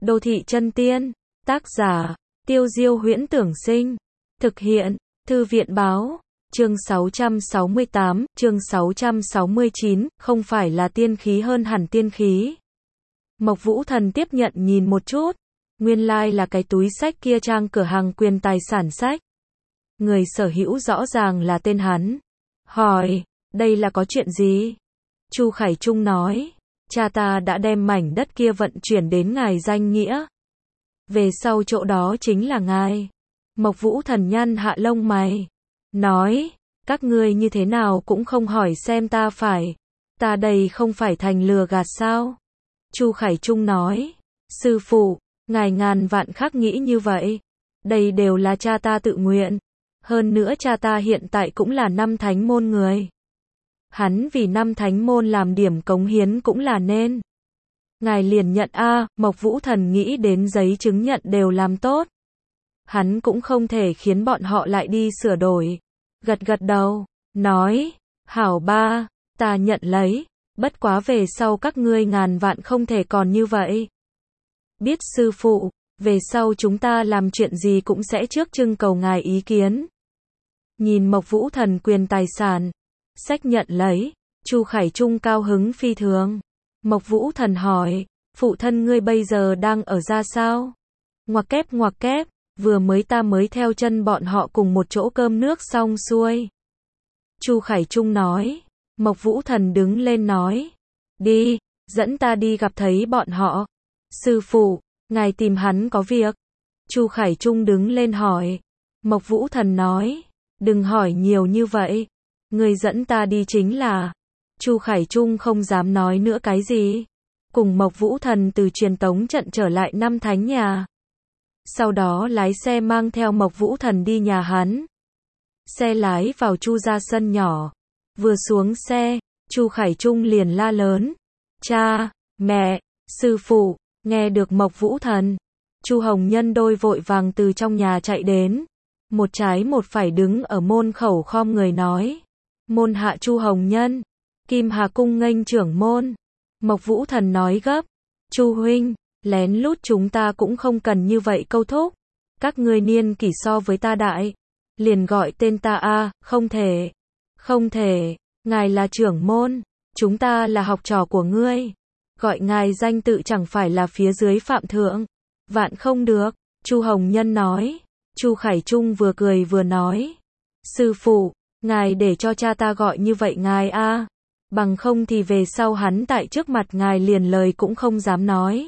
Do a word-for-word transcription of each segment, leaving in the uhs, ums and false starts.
Đô thị chân tiên, tác giả, Tiêu Diêu Huyễn Tưởng Sinh, thực hiện, Thư viện Báo, chương sáu trăm sáu mươi tám, chương sáu trăm sáu mươi chín, không phải là tiên khí hơn hẳn tiên khí. Mộc Vũ Thần tiếp nhận nhìn một chút, nguyên lai like là cái túi sách kia trang cửa hàng quyền tài sản sách. Người sở hữu rõ ràng là tên hắn. Hỏi, đây là có chuyện gì? Chu Khải Trung nói, cha ta đã đem mảnh đất kia vận chuyển đến ngài danh nghĩa. Về sau chỗ đó chính là ngài. Mộc Vũ Thần nhăn hạ lông mày, nói, các ngươi như thế nào cũng không hỏi xem ta phải. Ta đây không phải thành lừa gạt sao? Chu Khải Trung nói, sư phụ, ngài ngàn vạn khắc nghĩ như vậy. Đây đều là cha ta tự nguyện. Hơn nữa cha ta hiện tại cũng là năm thánh môn người. Hắn vì năm thánh môn làm điểm cống hiến cũng là nên. Ngài liền nhận a. Mộc Vũ Thần nghĩ đến giấy chứng nhận đều làm tốt. Hắn cũng không thể khiến bọn họ lại đi sửa đổi. Gật gật đầu, nói, hảo ba, ta nhận lấy, bất quá về sau các ngươi ngàn vạn không thể còn như vậy. Biết sư phụ, về sau chúng ta làm chuyện gì cũng sẽ trước trưng cầu ngài ý kiến. Nhìn Mộc Vũ Thần quyền tài sản, sách nhận lấy, Chu Khải Trung cao hứng phi thường. Mộc Vũ Thần hỏi, phụ thân ngươi bây giờ đang ở ra sao? Ngoặc kép ngoặc kép, vừa mới ta mới theo chân bọn họ cùng một chỗ cơm nước xong xuôi. Chu Khải Trung nói, Mộc Vũ Thần đứng lên nói, đi, dẫn ta đi gặp thấy bọn họ. Sư phụ, ngài tìm hắn có việc. Chu Khải Trung đứng lên hỏi. Mộc Vũ Thần nói, đừng hỏi nhiều như vậy. Người dẫn ta đi chính là. Chu Khải Trung không dám nói nữa cái gì. Cùng Mộc Vũ Thần từ truyền tống trận trở lại năm thánh nhà. Sau đó lái xe mang theo Mộc Vũ Thần đi nhà hắn. Xe lái vào Chu gia sân nhỏ. Vừa xuống xe, Chu Khải Trung liền la lớn. Cha, mẹ, sư phụ, nghe được Mộc Vũ Thần. Chu Hồng Nhân đôi vội vàng từ trong nhà chạy đến. Một trái một phải đứng ở môn khẩu khom người nói. Môn hạ Chu Hồng Nhân, Kim Hà cung nghênh trưởng môn. Mộc Vũ Thần nói gấp, Chu huynh, lén lút chúng ta cũng không cần như vậy câu thúc. Các ngươi niên kỷ so với ta đại, liền gọi tên ta a, không thể. Không thể, ngài là trưởng môn, chúng ta là học trò của ngươi. Gọi ngài danh tự chẳng phải là phía dưới phạm thượng. Vạn không được, Chu Hồng Nhân nói. Chu Khải Trung vừa cười vừa nói, sư phụ, ngài để cho cha ta gọi như vậy ngài a, bằng không thì về sau hắn tại trước mặt ngài liền lời cũng không dám nói.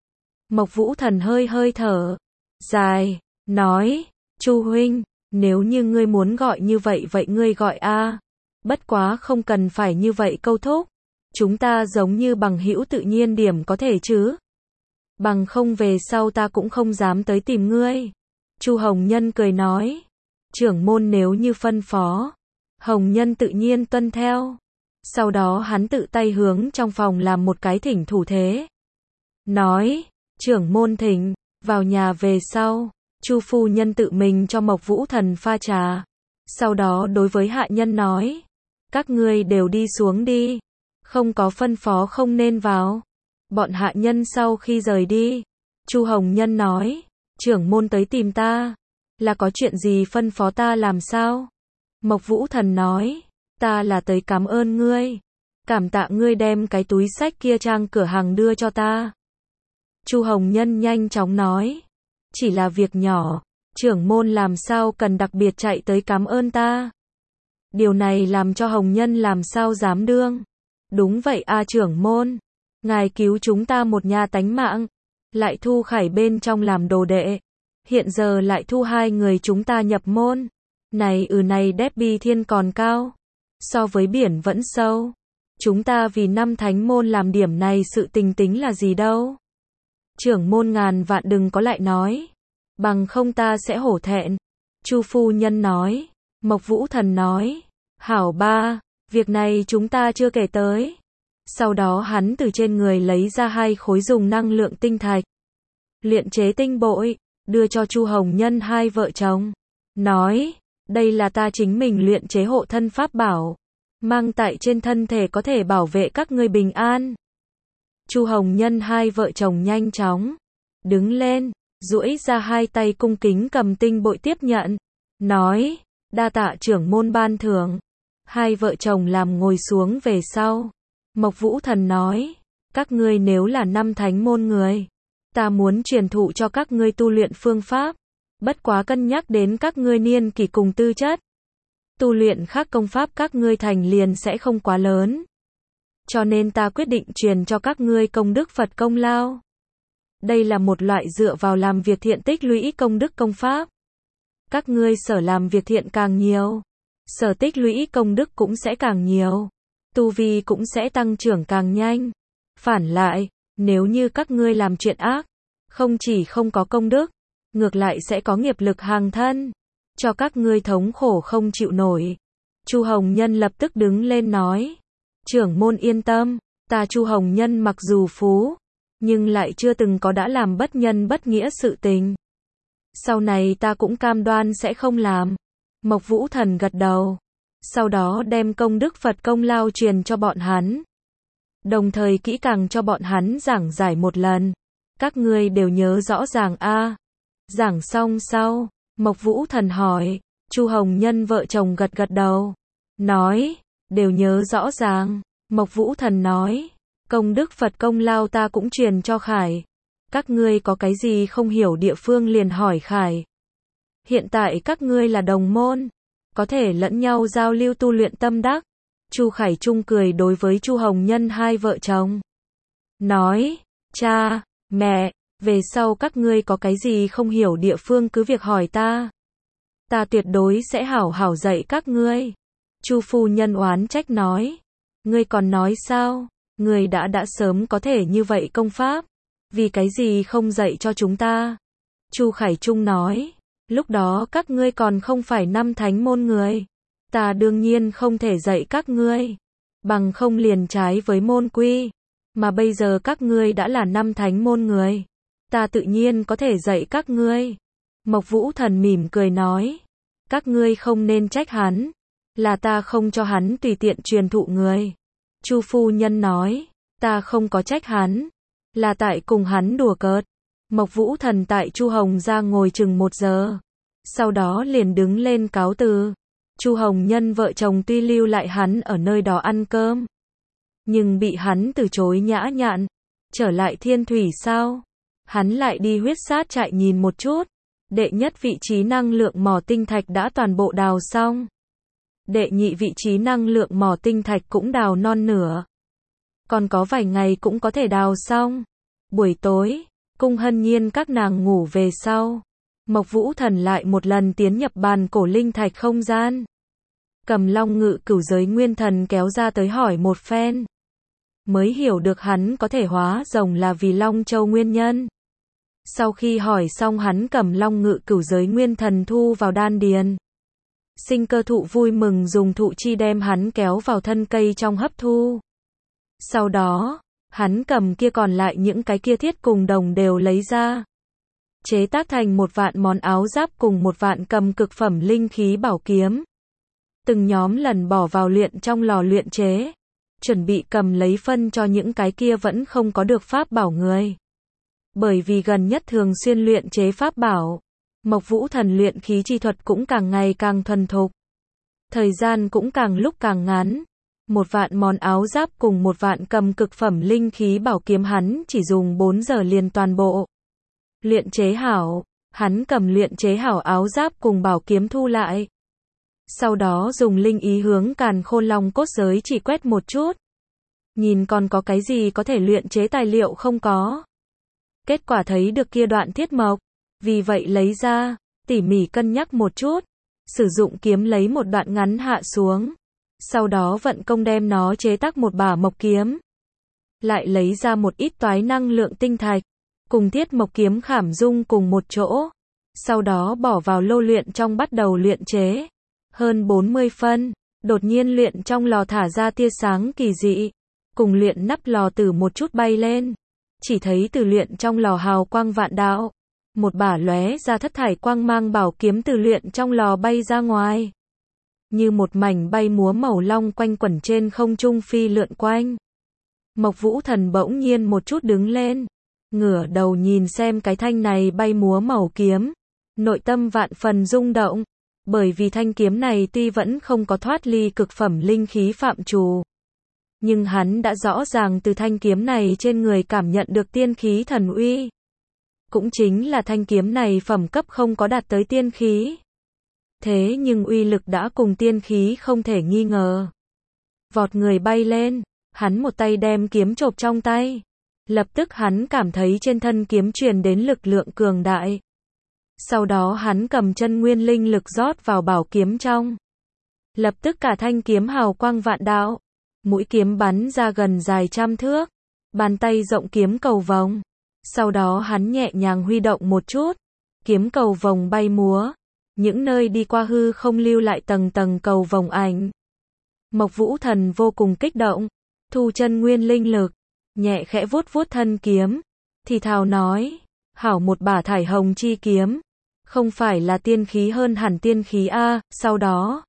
Mộc Vũ Thần hơi hơi thở dài, nói, Chu huynh, nếu như ngươi muốn gọi như vậy vậy ngươi gọi a, bất quá không cần phải như vậy câu thúc, chúng ta giống như bằng hữu tự nhiên điểm có thể chứ. Bằng không về sau ta cũng không dám tới tìm ngươi. Chu Hồng Nhân cười nói, trưởng môn nếu như phân phó, Hồng Nhân tự nhiên tuân theo. Sau đó hắn tự tay hướng trong phòng làm một cái thỉnh thủ thế. Nói, trưởng môn thỉnh, vào nhà về sau, Chu phu nhân tự mình cho Mộc Vũ Thần pha trà. Sau đó đối với hạ nhân nói, các ngươi đều đi xuống đi, không có phân phó không nên vào. Bọn hạ nhân sau khi rời đi, Chu Hồng Nhân nói, trưởng môn tới tìm ta, là có chuyện gì phân phó ta làm sao? Mộc Vũ Thần nói, ta là tới cảm ơn ngươi, cảm tạ ngươi đem cái túi sách kia trang cửa hàng đưa cho ta. Chu Hồng Nhân nhanh chóng nói, chỉ là việc nhỏ, trưởng môn làm sao cần đặc biệt chạy tới cảm ơn ta. Điều này làm cho Hồng Nhân làm sao dám đương. Đúng vậy a trưởng môn, ngài cứu chúng ta một nhà tánh mạng, lại thu Khải bên trong làm đồ đệ, hiện giờ lại thu hai người chúng ta nhập môn. Này ừ này Debbie thiên còn cao, so với biển vẫn sâu. Chúng ta vì năm thánh môn làm điểm này sự tình tính là gì đâu. Trưởng môn ngàn vạn đừng có lại nói, bằng không ta sẽ hổ thẹn. Chu phu nhân nói. Mộc Vũ Thần nói, hảo ba, việc này chúng ta chưa kể tới. Sau đó hắn từ trên người lấy ra hai khối dùng năng lượng tinh thạch, luyện chế tinh bội, đưa cho Chu Hồng Nhân hai vợ chồng. Nói, đây là ta chính mình luyện chế hộ thân pháp bảo, mang tại trên thân thể có thể bảo vệ các ngươi bình an. Chu Hồng Nhân hai vợ chồng nhanh chóng đứng lên, duỗi ra hai tay cung kính cầm tinh bội tiếp nhận, nói, đa tạ trưởng môn ban thưởng. Hai vợ chồng làm ngồi xuống về sau. Mộc Vũ Thần nói, các ngươi nếu là năm thánh môn người, ta muốn truyền thụ cho các ngươi tu luyện phương pháp, bất quá cân nhắc đến các ngươi niên kỷ cùng tư chất. Tu luyện khác công pháp các ngươi thành liền sẽ không quá lớn. Cho nên ta quyết định truyền cho các ngươi công đức Phật công lao. Đây là một loại dựa vào làm việc thiện tích lũy công đức công pháp. Các ngươi sở làm việc thiện càng nhiều, sở tích lũy công đức cũng sẽ càng nhiều, tu vi cũng sẽ tăng trưởng càng nhanh. Phản lại, nếu như các ngươi làm chuyện ác, không chỉ không có công đức, ngược lại sẽ có nghiệp lực hàng thân, cho các ngươi thống khổ không chịu nổi. Chu Hồng Nhân lập tức đứng lên nói, trưởng môn yên tâm, ta Chu Hồng Nhân mặc dù phú, nhưng lại chưa từng có đã làm bất nhân bất nghĩa sự tình. Sau này ta cũng cam đoan sẽ không làm. Mộc Vũ Thần gật đầu, sau đó đem công đức Phật công lao truyền cho bọn hắn. Đồng thời kỹ càng cho bọn hắn giảng giải một lần. Các ngươi đều nhớ rõ ràng a? À. Giảng xong sau, Mộc Vũ Thần hỏi, Chu Hồng Nhân vợ chồng gật gật đầu, nói, đều nhớ rõ ràng. Mộc Vũ Thần nói, công đức Phật công lao ta cũng truyền cho Khải. Các ngươi có cái gì không hiểu địa phương liền hỏi Khải. Hiện tại các ngươi là đồng môn, có thể lẫn nhau giao lưu tu luyện tâm đắc. Chu Khải Trung cười đối với Chu Hồng Nhân hai vợ chồng, nói, cha, mẹ, về sau các ngươi có cái gì không hiểu địa phương cứ việc hỏi ta. Ta tuyệt đối sẽ hảo hảo dạy các ngươi. Chu phu nhân oán trách nói, ngươi còn nói sao, ngươi đã đã sớm có thể như vậy công pháp, vì cái gì không dạy cho chúng ta. Chu Khải Trung nói, lúc đó các ngươi còn không phải năm thánh môn người, ta đương nhiên không thể dạy các ngươi, bằng không liền trái với môn quy, mà bây giờ các ngươi đã là năm thánh môn người, ta tự nhiên có thể dạy các ngươi. Mộc Vũ Thần mỉm cười nói, các ngươi không nên trách hắn, là ta không cho hắn tùy tiện truyền thụ người. Chu phu nhân nói, ta không có trách hắn, là tại cùng hắn đùa cợt. Mộc Vũ Thần tại Chu Hồng ra ngồi chừng một giờ, sau đó liền đứng lên cáo từ. Chu Hồng Nhân vợ chồng tuy lưu lại hắn ở nơi đó ăn cơm, nhưng bị hắn từ chối nhã nhặn. Trở lại Thiên Thủy sao? Hắn lại đi huyết sát trại nhìn một chút. Đệ nhất vị trí năng lượng mỏ tinh thạch đã toàn bộ đào xong. Đệ nhị vị trí năng lượng mỏ tinh thạch cũng đào non nửa. Còn có vài ngày cũng có thể đào xong. Buổi tối, Cung Hân Nhiên các nàng ngủ về sau, Mộc Vũ Thần lại một lần tiến nhập bàn cổ linh thạch không gian. Cầm Long Ngự Cửu Giới Nguyên Thần kéo ra tới hỏi một phen, mới hiểu được hắn có thể hóa rồng là vì Long Châu nguyên nhân. Sau khi hỏi xong hắn cầm Long Ngự Cửu Giới Nguyên Thần thu vào đan điền. Sinh cơ thụ vui mừng dùng thụ chi đem hắn kéo vào thân cây trong hấp thu. Sau đó, hắn cầm kia còn lại những cái kia thiết cùng đồng đều lấy ra, chế tác thành một vạn món áo giáp cùng một vạn cầm cực phẩm linh khí bảo kiếm. Từng nhóm lần bỏ vào luyện trong lò luyện chế, chuẩn bị cầm lấy phân cho những cái kia vẫn không có được pháp bảo người. Bởi vì gần nhất thường xuyên luyện chế pháp bảo, Mộc Vũ Thần luyện khí chi thuật cũng càng ngày càng thuần thục. Thời gian cũng càng lúc càng ngắn. Một vạn món áo giáp cùng một vạn cầm cực phẩm linh khí bảo kiếm hắn chỉ dùng bốn giờ liền toàn bộ luyện chế hảo. Hắn cầm luyện chế hảo áo giáp cùng bảo kiếm thu lại. Sau đó dùng linh ý hướng Càn Khôn Long cốt giới chỉ quét một chút. Nhìn còn có cái gì có thể luyện chế tài liệu không có. Kết quả thấy được kia đoạn thiết mộc, vì vậy lấy ra, tỉ mỉ cân nhắc một chút, sử dụng kiếm lấy một đoạn ngắn hạ xuống. Sau đó vận công đem nó chế tác một bả mộc kiếm. Lại lấy ra một ít toái năng lượng tinh thạch, cùng thiết mộc kiếm khảm dung cùng một chỗ. Sau đó bỏ vào lô luyện trong bắt đầu luyện chế. Hơn bốn mươi phân, đột nhiên luyện trong lò thả ra tia sáng kỳ dị. Cùng luyện nắp lò từ một chút bay lên. Chỉ thấy từ luyện trong lò hào quang vạn đạo. Một bả lóe ra thất thải quang mang bảo kiếm từ luyện trong lò bay ra ngoài. Như một mảnh bay múa màu long quanh quẩn trên không trung phi lượn quanh. Mộc Vũ Thần bỗng nhiên một chút đứng lên. ngửa đầu nhìn xem cái thanh này bay múa màu kiếm, nội tâm vạn phần rung động, bởi vì thanh kiếm này tuy vẫn không có thoát ly cực phẩm linh khí phạm trù, nhưng hắn đã rõ ràng từ thanh kiếm này trên người cảm nhận được tiên khí thần uy. Cũng chính là thanh kiếm này phẩm cấp không có đạt tới tiên khí. Thế nhưng uy lực đã cùng tiên khí không thể nghi ngờ. Vọt người bay lên, hắn một tay đem kiếm chộp trong tay. Lập tức hắn cảm thấy trên thân kiếm truyền đến lực lượng cường đại. Sau đó hắn cầm chân nguyên linh lực rót vào bảo kiếm trong. Lập tức cả thanh kiếm hào quang vạn đạo. Mũi kiếm bắn ra gần dài trăm thước. Bàn tay rộng kiếm cầu vồng. Sau đó hắn nhẹ nhàng huy động một chút. Kiếm cầu vồng bay múa. Những nơi đi qua hư không lưu lại tầng tầng cầu vồng ảnh. Mộc Vũ Thần vô cùng kích động. Thu chân nguyên linh lực. Nhẹ khẽ vuốt vuốt thân kiếm. Thì thào nói. Hảo một bả thải hồng chi kiếm. Không phải là tiên khí hơn hẳn tiên khí a. Sau đó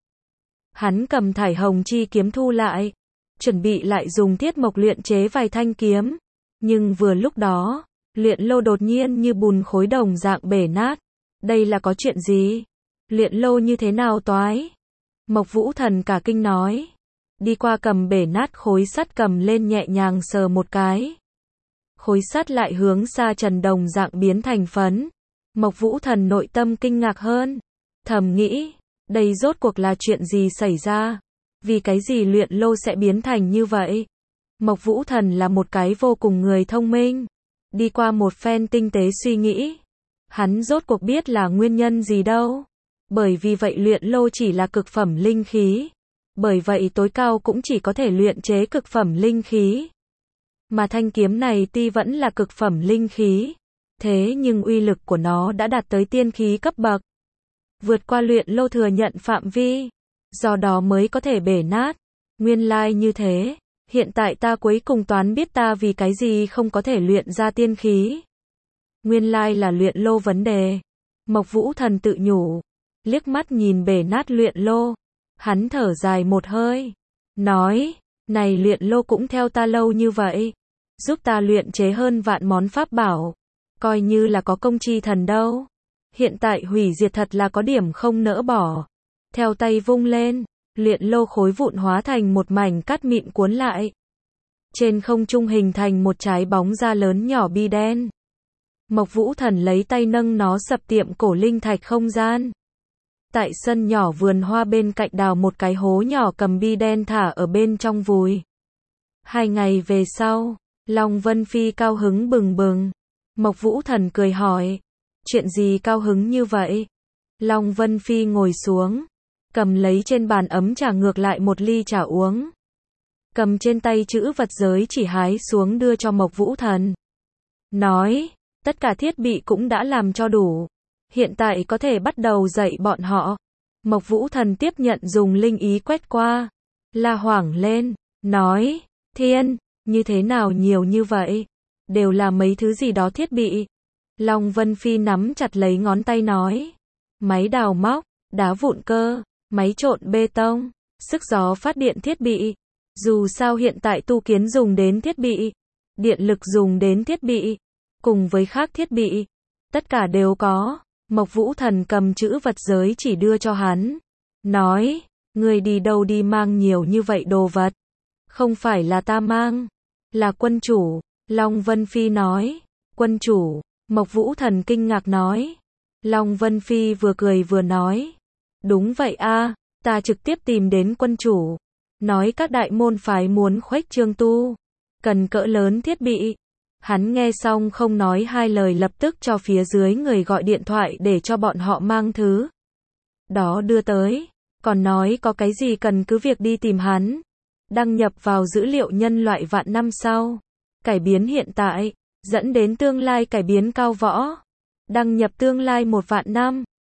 hắn cầm thải hồng chi kiếm thu lại. Chuẩn bị lại dùng thiết mộc luyện chế vài thanh kiếm. Nhưng vừa lúc đó, luyện lô đột nhiên như bùn khối đồng dạng bể nát. Đây là có chuyện gì? Luyện lô như thế nào toái? Mộc Vũ Thần cả kinh nói. Đi qua cầm bể nát khối sắt cầm lên nhẹ nhàng sờ một cái. Khối sắt lại hướng xa trần đồng dạng biến thành phấn. Mộc Vũ Thần nội tâm kinh ngạc hơn. Thầm nghĩ, đây rốt cuộc là chuyện gì xảy ra? Vì cái gì luyện lô sẽ biến thành như vậy? Mộc Vũ Thần là một cái vô cùng người thông minh. Đi qua một phen tinh tế suy nghĩ. Hắn rốt cuộc biết là nguyên nhân gì đâu. Bởi vì vậy luyện lô chỉ là cực phẩm linh khí. Bởi vậy tối cao cũng chỉ có thể luyện chế cực phẩm linh khí. Mà thanh kiếm này tuy vẫn là cực phẩm linh khí. Thế nhưng uy lực của nó đã đạt tới tiên khí cấp bậc. Vượt qua luyện lô thừa nhận phạm vi. Do đó mới có thể bể nát. Nguyên lai như thế. Hiện tại ta cuối cùng toán biết ta vì cái gì không có thể luyện ra tiên khí. Nguyên lai là luyện lô vấn đề. Mộc Vũ Thần tự nhủ. Liếc mắt nhìn bể nát luyện lô. Hắn thở dài một hơi. Nói. Này luyện lô cũng theo ta lâu như vậy. Giúp ta luyện chế hơn vạn món pháp bảo. Coi như là có công chi thần đâu. Hiện tại hủy diệt thật là có điểm không nỡ bỏ. Theo tay vung lên. Luyện lô khối vụn hóa thành một mảnh cát mịn cuốn lại. Trên không trung hình thành một trái bóng da lớn nhỏ bi đen. Mộc Vũ Thần lấy tay nâng nó sập tiệm cổ linh thạch không gian. Tại sân nhỏ vườn hoa bên cạnh đào một cái hố nhỏ cầm bi đen thả ở bên trong vùi. Hai ngày về sau, Long Vân Phi cao hứng bừng bừng. Mộc Vũ Thần cười hỏi. Chuyện gì cao hứng như vậy? Long Vân Phi ngồi xuống. Cầm lấy trên bàn ấm trà ngược lại một ly trà uống. Cầm trên tay chữ vật giới chỉ hái xuống đưa cho Mộc Vũ Thần. Nói, tất cả thiết bị cũng đã làm cho đủ. Hiện tại có thể bắt đầu dạy bọn họ. Mộc Vũ Thần tiếp nhận dùng linh ý quét qua. La hoảng lên, nói, thiên, như thế nào nhiều như vậy? Đều là mấy thứ gì đó thiết bị. Long Vân Phi nắm chặt lấy ngón tay nói. Máy đào móc, đá vụn cơ, máy trộn bê tông, sức gió phát điện thiết bị. Dù sao hiện tại tu kiến dùng đến thiết bị, điện lực dùng đến thiết bị, cùng với khác thiết bị, tất cả đều có. Mộc Vũ Thần cầm chữ vật giới chỉ đưa cho hắn. Nói, người đi đâu đi mang nhiều như vậy đồ vật? Không phải là ta mang, là quân chủ. Long Vân Phi nói, quân chủ. Mộc Vũ Thần kinh ngạc nói. Long Vân Phi vừa cười vừa nói. Đúng vậy a, ta trực tiếp tìm đến quân chủ. Nói các đại môn phái muốn khuếch trương tu. Cần cỡ lớn thiết bị. Hắn nghe xong không nói hai lời lập tức cho phía dưới người gọi điện thoại để cho bọn họ mang thứ đó đưa tới. Còn nói có cái gì cần cứ việc đi tìm hắn. Đăng nhập vào dữ liệu nhân loại vạn năm sau. Cải biến hiện tại. Dẫn đến tương lai cải biến cao võ. Đăng nhập tương lai một vạn năm.